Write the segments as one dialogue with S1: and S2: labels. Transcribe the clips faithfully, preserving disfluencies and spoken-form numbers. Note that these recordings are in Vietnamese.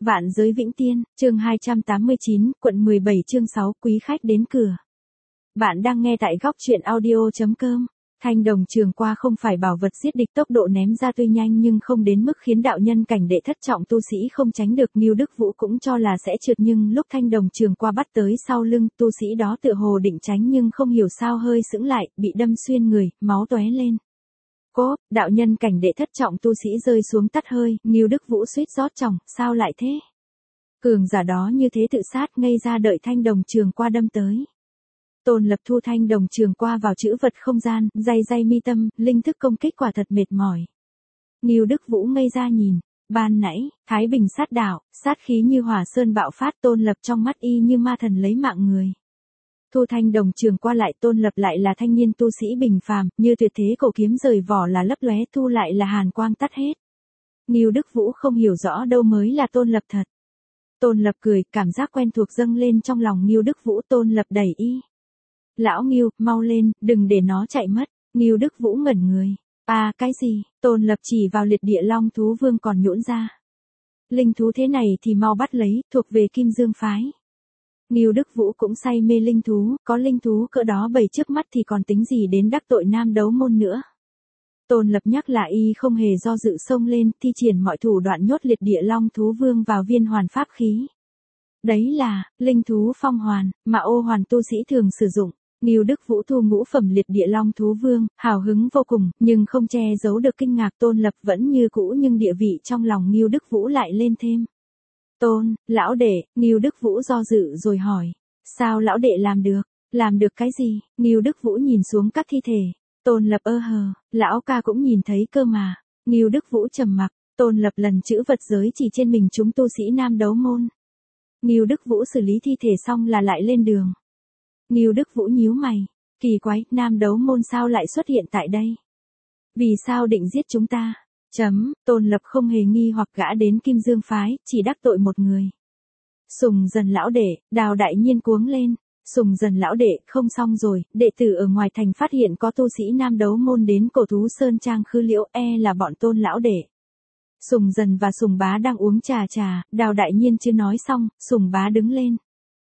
S1: Vạn giới vĩnh tiên, chương hai trăm tám mươi chín, quận mười bảy chương sáu, quý khách đến cửa. Bạn đang nghe tại góc truyện audio chấm com. Thanh đồng trường qua không phải bảo vật giết địch, tốc độ ném ra tuy nhanh nhưng không đến mức khiến đạo nhân cảnh đệ thất trọng tu sĩ không tránh được. Ngưu Đức Vũ cũng cho là sẽ trượt, nhưng lúc thanh đồng trường qua bắt tới sau lưng, tu sĩ đó tựa hồ định tránh nhưng không hiểu sao hơi sững lại, bị đâm xuyên người, máu tóe lên. Cố, đạo nhân cảnh đệ thất trọng tu sĩ rơi xuống tắt hơi. Ngưu Đức Vũ suýt rót chồng, sao lại thế? Cường giả đó như thế tự sát ngây ra đợi thanh đồng trường qua đâm tới. Tôn Lập thu thanh đồng trường qua vào chữ vật không gian, day day mi tâm, linh thức công kích quả thật mệt mỏi. Ngưu Đức Vũ ngây ra nhìn, ban nãy, Thái Bình sát đạo, sát khí như hỏa sơn bạo phát, Tôn Lập trong mắt y như ma thần lấy mạng người. Thu thanh đồng trường qua lại, Tôn Lập lại là thanh niên tu sĩ bình phàm, như tuyệt thế cổ kiếm rời vỏ là lấp lóe, thu lại là hàn quang tắt hết. Ngưu Đức Vũ không hiểu rõ đâu mới là Tôn Lập thật. Tôn Lập cười, cảm giác quen thuộc dâng lên trong lòng Ngưu Đức Vũ. Tôn Lập đẩy y. Lão Ngưu, mau lên, đừng để nó chạy mất. Ngưu Đức Vũ ngẩn người. À, cái gì? Tôn Lập chỉ vào liệt địa long thú vương còn nhũn ra. Linh thú thế này thì mau bắt lấy, thuộc về Kim Dương phái. Ngưu Đức Vũ cũng say mê linh thú, có linh thú cỡ đó bày trước mắt thì còn tính gì đến đắc tội nam đấu môn nữa. Tôn Lập nhắc là y không hề do dự xông lên, thi triển mọi thủ đoạn nhốt liệt địa long thú vương vào viên hoàn pháp khí. Đấy là, linh thú phong hoàn, mà ô hoàn tu sĩ thường sử dụng. Ngưu Đức Vũ thu ngũ phẩm liệt địa long thú vương, hào hứng vô cùng, nhưng không che giấu được kinh ngạc. Tôn Lập vẫn như cũ nhưng địa vị trong lòng Ngưu Đức Vũ lại lên thêm. Tôn, lão đệ, Ngưu Đức Vũ do dự rồi hỏi. Sao lão đệ làm được? Làm được cái gì? Ngưu Đức Vũ nhìn xuống các thi thể. Tôn Lập ơ hờ, lão ca cũng nhìn thấy cơ mà. Ngưu Đức Vũ trầm mặc. Tôn Lập lần chữ vật giới chỉ trên mình chúng tu sĩ nam đấu môn. Ngưu Đức Vũ xử lý thi thể xong là lại lên đường. Ngưu Đức Vũ nhíu mày. Kỳ quái, nam đấu môn sao lại xuất hiện tại đây? Vì sao định giết chúng ta? Chấm, Tôn Lập không hề nghi hoặc gã đến Kim Dương phái, chỉ đắc tội một người. Sùng Dần lão đệ, Đào đại nhiên cuống lên. Sùng Dần lão đệ, không xong rồi, đệ tử ở ngoài thành phát hiện có tu sĩ nam đấu môn đến cổ thú sơn trang khư liễu, e là bọn Tôn lão đệ. Sùng Dần và Sùng Bá đang uống trà trà, Đào đại nhiên chưa nói xong, Sùng Bá đứng lên.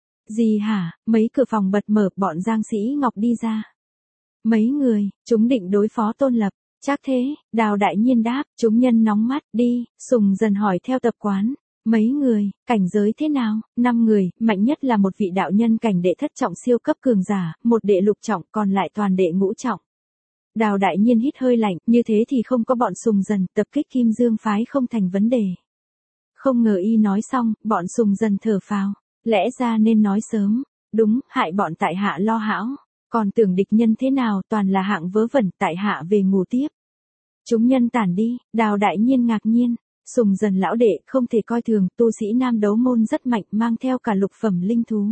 S1: Gì hả? Mấy cửa phòng bật mở, bọn Giang Sĩ Ngọc đi ra. Mấy người, chúng định đối phó Tôn Lập. Chắc thế, Đào đại nhiên đáp, chúng nhân nóng mắt, đi. Sùng Dần hỏi theo tập quán. Mấy người, cảnh giới thế nào? Năm người, mạnh nhất là một vị đạo nhân cảnh đệ thất trọng siêu cấp cường giả, một đệ lục trọng, còn lại toàn đệ ngũ trọng. Đào đại nhiên hít hơi lạnh, như thế thì không có bọn Sùng Dần, tập kích Kim Dương phái không thành vấn đề. Không ngờ y nói xong, bọn Sùng Dần thở phào. Lẽ ra nên nói sớm. Đúng, hại bọn tại hạ lo hão. Còn tưởng địch nhân thế nào, toàn là hạng vớ vẩn, tại hạ về ngủ tiếp. Chúng nhân tản đi, Đào đại nhiên ngạc nhiên. Sùng Dần lão đệ, không thể coi thường, tu sĩ nam đấu môn rất mạnh, mang theo cả lục phẩm linh thú.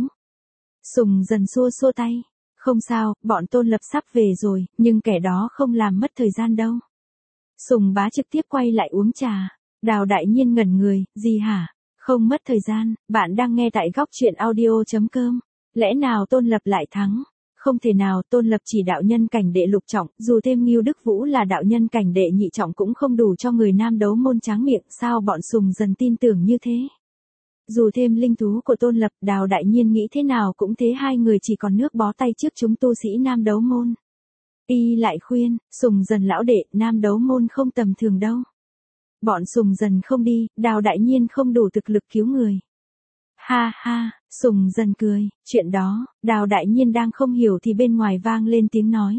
S1: Sùng Dần xua xua tay. Không sao, bọn Tôn Lập sắp về rồi, nhưng kẻ đó không làm mất thời gian đâu. Sùng Bá trực tiếp quay lại uống trà. Đào đại nhiên ngẩn người, gì hả? Không mất thời gian, bạn đang nghe tại góc truyện audio chấm com. Lẽ nào Tôn Lập lại thắng? Không thể nào, Tôn Lập chỉ đạo nhân cảnh đệ lục trọng, dù thêm Ngưu Đức Vũ là đạo nhân cảnh đệ nhị trọng cũng không đủ cho người nam đấu môn tráng miệng, sao bọn Sùng Dần tin tưởng như thế? Dù thêm linh thú của Tôn Lập, Đào đại nhiên nghĩ thế nào cũng thế, hai người chỉ còn nước bó tay trước chúng tu sĩ nam đấu môn. Y lại khuyên, Sùng Dần lão đệ, nam đấu môn không tầm thường đâu. Bọn Sùng Dần không đi, Đào đại nhiên không đủ thực lực cứu người. Ha ha, Sùng Dần cười, chuyện đó, Đào đại nhiên đang không hiểu thì bên ngoài vang lên tiếng nói.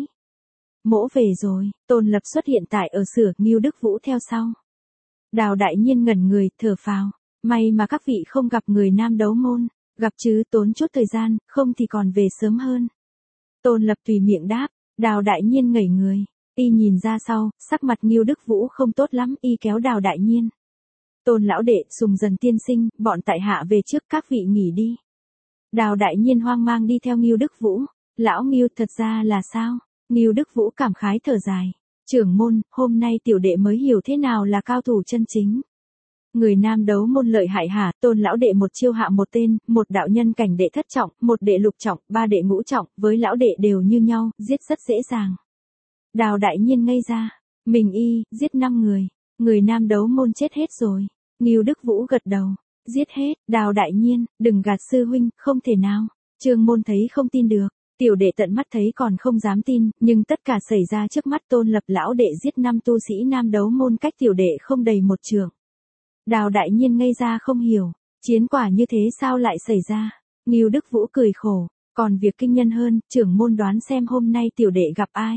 S1: Mỗ về rồi, Tôn Lập xuất hiện tại ở sửa, Ngưu Đức Vũ theo sau. Đào đại nhiên ngẩn người, thở phào, may mà các vị không gặp người nam đấu môn, gặp chứ tốn chút thời gian, không thì còn về sớm hơn. Tôn Lập tùy miệng đáp, Đào đại nhiên ngẩng người. Y nhìn ra sau, sắc mặt Ngưu Đức Vũ không tốt lắm, y kéo Đào đại nhiên. Tôn lão đệ, Sùng Dần tiên sinh, bọn tại hạ về trước, các vị nghỉ đi. Đào đại nhiên hoang mang đi theo Ngưu Đức Vũ. Lão Ngưu, thật ra là sao? Ngưu Đức Vũ cảm khái thở dài. Trưởng môn, hôm nay tiểu đệ mới hiểu thế nào là cao thủ chân chính. Người nam đấu môn lợi hại hả? Tôn lão đệ một chiêu hạ một tên, một đạo nhân cảnh đệ thất trọng, một đệ lục trọng, ba đệ ngũ trọng, với lão đệ đều như nhau, giết rất dễ dàng. Đào đại nhiên ngây ra. Mình y, giết năm người. Người nam đấu môn chết hết rồi. Ngưu Đức Vũ gật đầu. Giết hết, Đào đại nhiên, đừng gạt sư huynh, không thể nào. Trương Môn thấy không tin được. Tiểu đệ tận mắt thấy còn không dám tin, nhưng tất cả xảy ra trước mắt Tôn Lập lão đệ giết năm tu sĩ nam đấu môn cách tiểu đệ không đầy một trượng. Đào đại nhiên ngây ra không hiểu, chiến quả như thế sao lại xảy ra? Ngưu Đức Vũ cười khổ, còn việc kinh nhân hơn, trưởng môn đoán xem hôm nay tiểu đệ gặp ai?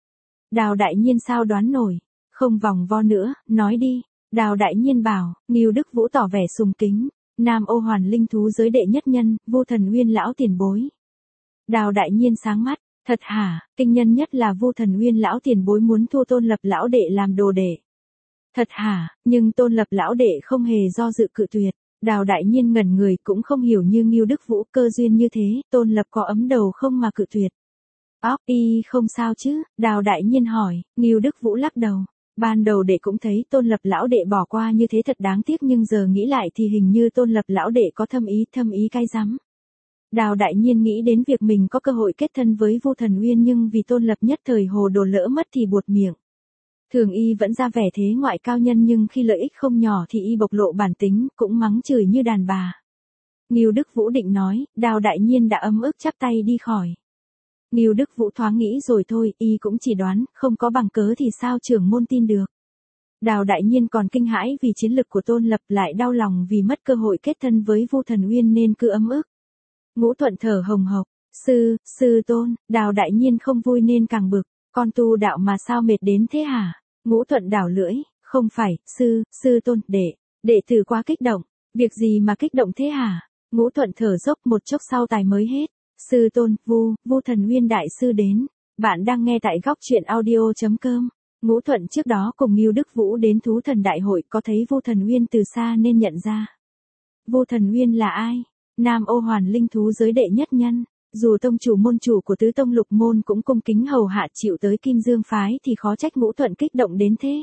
S1: Đào đại nhiên sao đoán nổi, không vòng vo nữa, nói đi. Đào đại nhiên bảo, Ngưu Đức Vũ tỏ vẻ sùng kính, Nam Ô Hoàn linh thú giới đệ nhất nhân, Vô Thần Uyên lão tiền bối. Đào đại nhiên sáng mắt, thật hả? Kinh nhân nhất là Vô Thần Uyên lão tiền bối muốn thu Tôn Lập lão đệ làm đồ đệ. Thật hả? Nhưng Tôn Lập lão đệ không hề do dự cự tuyệt. Đào đại nhiên ngẩn người cũng không hiểu như Ngưu Đức Vũ cơ duyên như thế, Tôn Lập có ấm đầu không mà cự tuyệt. Óc y không sao chứ? Đào đại nhiên hỏi, Ngưu Đức Vũ lắc đầu. Ban đầu đệ cũng thấy Tôn Lập lão đệ bỏ qua như thế thật đáng tiếc, nhưng giờ nghĩ lại thì hình như Tôn Lập lão đệ có thâm ý, thâm ý cay rắm. Đào đại nhiên nghĩ đến việc mình có cơ hội kết thân với Vu Thần Uyên, nhưng vì Tôn Lập nhất thời hồ đồ lỡ mất thì buột miệng. Thường y vẫn ra vẻ thế ngoại cao nhân, nhưng khi lợi ích không nhỏ thì y bộc lộ bản tính, cũng mắng chửi như đàn bà. Ngưu Đức Vũ định nói, Đào đại nhiên đã ấm ức chắp tay đi khỏi. Ngưu Đức Vũ thoáng nghĩ rồi thôi, y cũng chỉ đoán, không có bằng cớ thì sao trưởng môn tin được. Đào đại nhiên còn kinh hãi vì chiến lực của Tôn Lập, lại đau lòng vì mất cơ hội kết thân với Vu Thần Uyên nên cứ ấm ức. Ngũ Thuận thở hồng hộc, sư, sư Tôn. Đào đại nhiên không vui nên càng bực, con tu đạo mà sao mệt đến thế hả? Ngũ Thuận đảo lưỡi, không phải, sư, sư Tôn, đệ, đệ tử quá kích động, việc gì mà kích động thế hả? Ngũ Thuận thở dốc một chốc sau tài mới hết. Sư Tôn, Vu, Vu Thần Uyên đại sư đến. Bạn đang nghe tại góc truyện audio chấm com. Ngũ Thuận trước đó cùng Ngưu Đức Vũ đến Thú Thần Đại Hội, có thấy Vu Thần Uyên từ xa nên nhận ra. Vu Thần Uyên là ai? Nam Ô Hoàn linh thú giới đệ nhất nhân. Dù tông chủ môn chủ của tứ tông lục môn cũng cung kính hầu hạ chịu tới Kim Dương phái thì khó trách Ngũ Thuận kích động đến thế.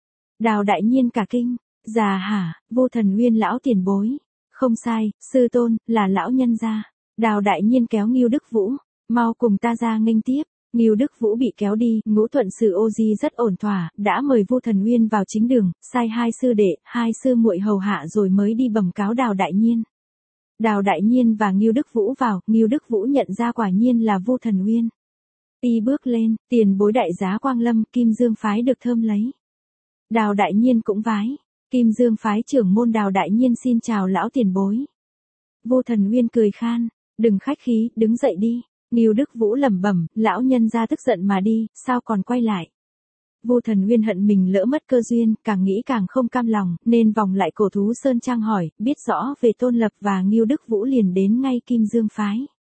S1: Đào đại nhiên cả kinh. Già hả? Vu Thần Uyên lão tiền bối. Không sai, sư Tôn, là lão nhân gia. Đào đại nhiên kéo Ngưu Đức Vũ, mau cùng ta ra nghênh tiếp. Ngưu Đức Vũ bị kéo đi, Ngũ Thuận sự ô di rất ổn thỏa, đã mời Vu Thần Uyên vào chính đường, sai hai sư đệ, hai sư muội hầu hạ rồi mới đi bẩm cáo Đào đại nhiên. Đào đại nhiên và Ngưu Đức Vũ vào, Ngưu Đức Vũ nhận ra quả nhiên là Vu Thần Uyên. Y bước lên, tiền bối đại giá Quang Lâm, Kim Dương phái được thơm lấy. Đào đại nhiên cũng vái, Kim Dương phái trưởng môn Đào đại nhiên xin chào lão tiền bối. Vu Thần Uyên cười khan, đừng khách khí, đứng dậy đi. Ngưu Đức Vũ lẩm bẩm, lão nhân gia tức giận mà đi, sao còn quay lại. Vu Thần Uyên hận mình lỡ mất cơ duyên, càng nghĩ càng không cam lòng, nên vòng lại cổ thú Sơn Trang hỏi, biết rõ về Tôn Lập và Ngưu Đức Vũ liền đến ngay Kim Dương phái.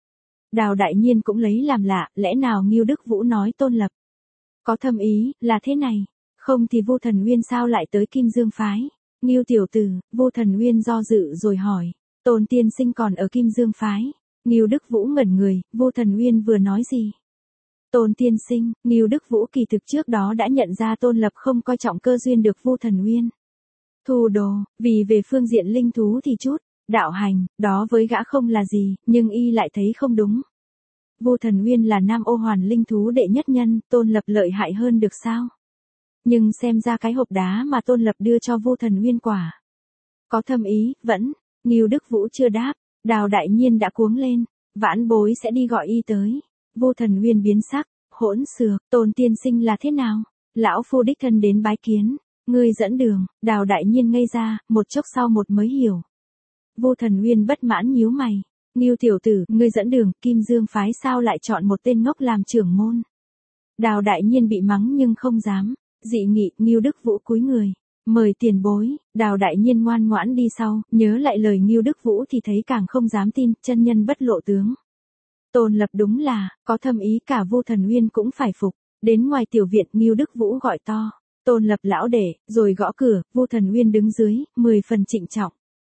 S1: Đào đại nhiên cũng lấy làm lạ, lẽ nào Ngưu Đức Vũ nói Tôn Lập có thâm ý, là thế này, không thì Vu Thần Uyên sao lại tới Kim Dương phái. Ngưu tiểu tử, Vu Thần Uyên do dự rồi hỏi, Tôn tiên sinh còn ở Kim Dương phái. Ngưu Đức Vũ ngẩn người, Vu Thần Uyên vừa nói gì? Tôn tiên sinh, Ngưu Đức Vũ kỳ thực trước đó đã nhận ra Tôn Lập không coi trọng cơ duyên được Vu Thần Uyên thu đồ, vì về phương diện linh thú thì chút đạo hành, đó với gã không là gì, nhưng y lại thấy không đúng. Vu Thần Uyên là Nam Ô Hoàn linh thú đệ nhất nhân, Tôn Lập lợi hại hơn được sao? Nhưng xem ra cái hộp đá mà Tôn Lập đưa cho Vu Thần Uyên quả có thâm ý, vẫn. Ngưu Đức Vũ chưa đáp. Đào đại nhiên đã cuống lên, vãn bối sẽ đi gọi y tới. Vu Thần Uyên biến sắc, hỗn xược, Tôn tiên sinh là thế nào? Lão phu đích thân đến bái kiến, ngươi dẫn đường. Đào đại nhiên ngây ra, một chốc sau một mới hiểu. Vu Thần Uyên bất mãn nhíu mày, Ngưu tiểu tử, ngươi dẫn đường, Kim Dương phái sao lại chọn một tên ngốc làm trưởng môn? Đào đại nhiên bị mắng nhưng không dám, dị nghị. Ngưu Đức Vũ cúi người, mời tiền bối. Đào đại nhiên ngoan ngoãn đi sau, nhớ lại lời Ngưu Đức Vũ thì thấy càng không dám tin, chân nhân bất lộ tướng. Tôn Lập đúng là có thâm ý, cả Vu Thần Uyên cũng phải phục. Đến ngoài tiểu viện, Ngưu Đức Vũ gọi to, Tôn Lập lão đệ, rồi gõ cửa. Vu Thần Uyên đứng dưới, mười phần trịnh trọng.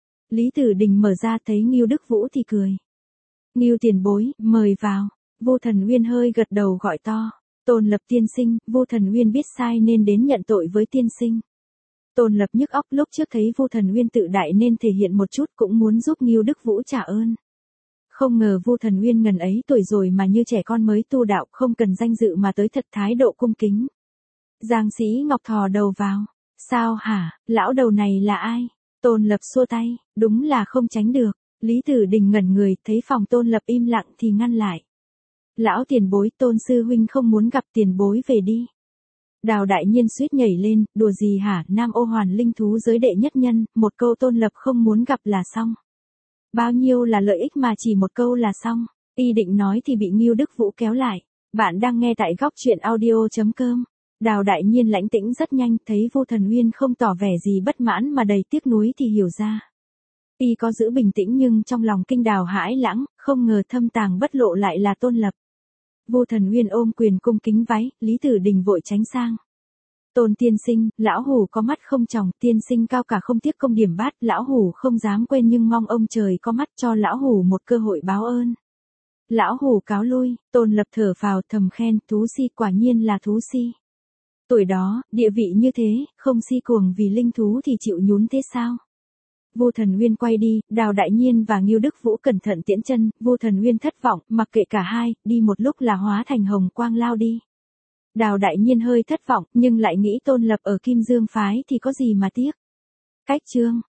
S1: Lý Tử Đình mở ra thấy Ngưu Đức Vũ thì cười. Ngưu tiền bối, mời vào. Vu Thần Uyên hơi gật đầu gọi to, Tôn Lập tiên sinh. Vu Thần Uyên biết sai nên đến nhận tội với tiên sinh. Tôn Lập nhức óc, lúc trước thấy Vu Thần Uyên tự đại nên thể hiện một chút, cũng muốn giúp Ngưu Đức Vũ trả ơn. Không ngờ Vu Thần Uyên ngần ấy tuổi rồi mà như trẻ con mới tu đạo, không cần danh dự mà tới thật thái độ cung kính. Giang Sĩ Ngọc thò đầu vào, sao hả, lão đầu này là ai? Tôn Lập xua tay, đúng là không tránh được. Lý Tử Đình ngẩn người, thấy phòng Tôn Lập im lặng thì ngăn lại. Lão tiền bối, Tôn sư huynh không muốn gặp tiền bối, về đi. Đào Đại Nhiên suýt nhảy lên, đùa gì hả, Nam Ô Hoàn linh thú giới đệ nhất nhân, một câu Tôn Lập không muốn gặp là xong. Bao nhiêu là lợi ích mà chỉ một câu là xong. Y định nói thì bị Ngưu Đức Vũ kéo lại. Bạn đang nghe tại góc truyện audio.com. Đào Đại Nhiên lãnh tĩnh rất nhanh, thấy Vô Thần Uyên không tỏ vẻ gì bất mãn mà đầy tiếc nuối thì hiểu ra. Y có giữ bình tĩnh nhưng trong lòng kinh đào hãi lãng, không ngờ thâm tàng bất lộ lại là Tôn Lập. Vô Thần Uyên ôm quyền cung kính váy, Lý Tử Đình vội tránh sang. Tôn tiên sinh, lão hủ có mắt không tròng, tiên sinh cao cả không tiếc công điểm bát, lão hủ không dám quên nhưng mong ông trời có mắt cho lão hủ một cơ hội báo ơn. Lão hủ cáo lui. Tôn Lập thở phào thầm khen, thú si quả nhiên là thú si. Tuổi đó, địa vị như thế, không si cuồng vì linh thú thì chịu nhún thế sao? Vô Thần Uyên quay đi, Đào Đại Nhiên và Ngưu Đức Vũ cẩn thận tiễn chân, Vô Thần Uyên thất vọng, mặc kệ cả hai, đi một lúc là hóa thành hồng quang lao đi. Đào Đại Nhiên hơi thất vọng, nhưng lại nghĩ Tôn Lập ở Kim Dương phái thì có gì mà tiếc. Cách chương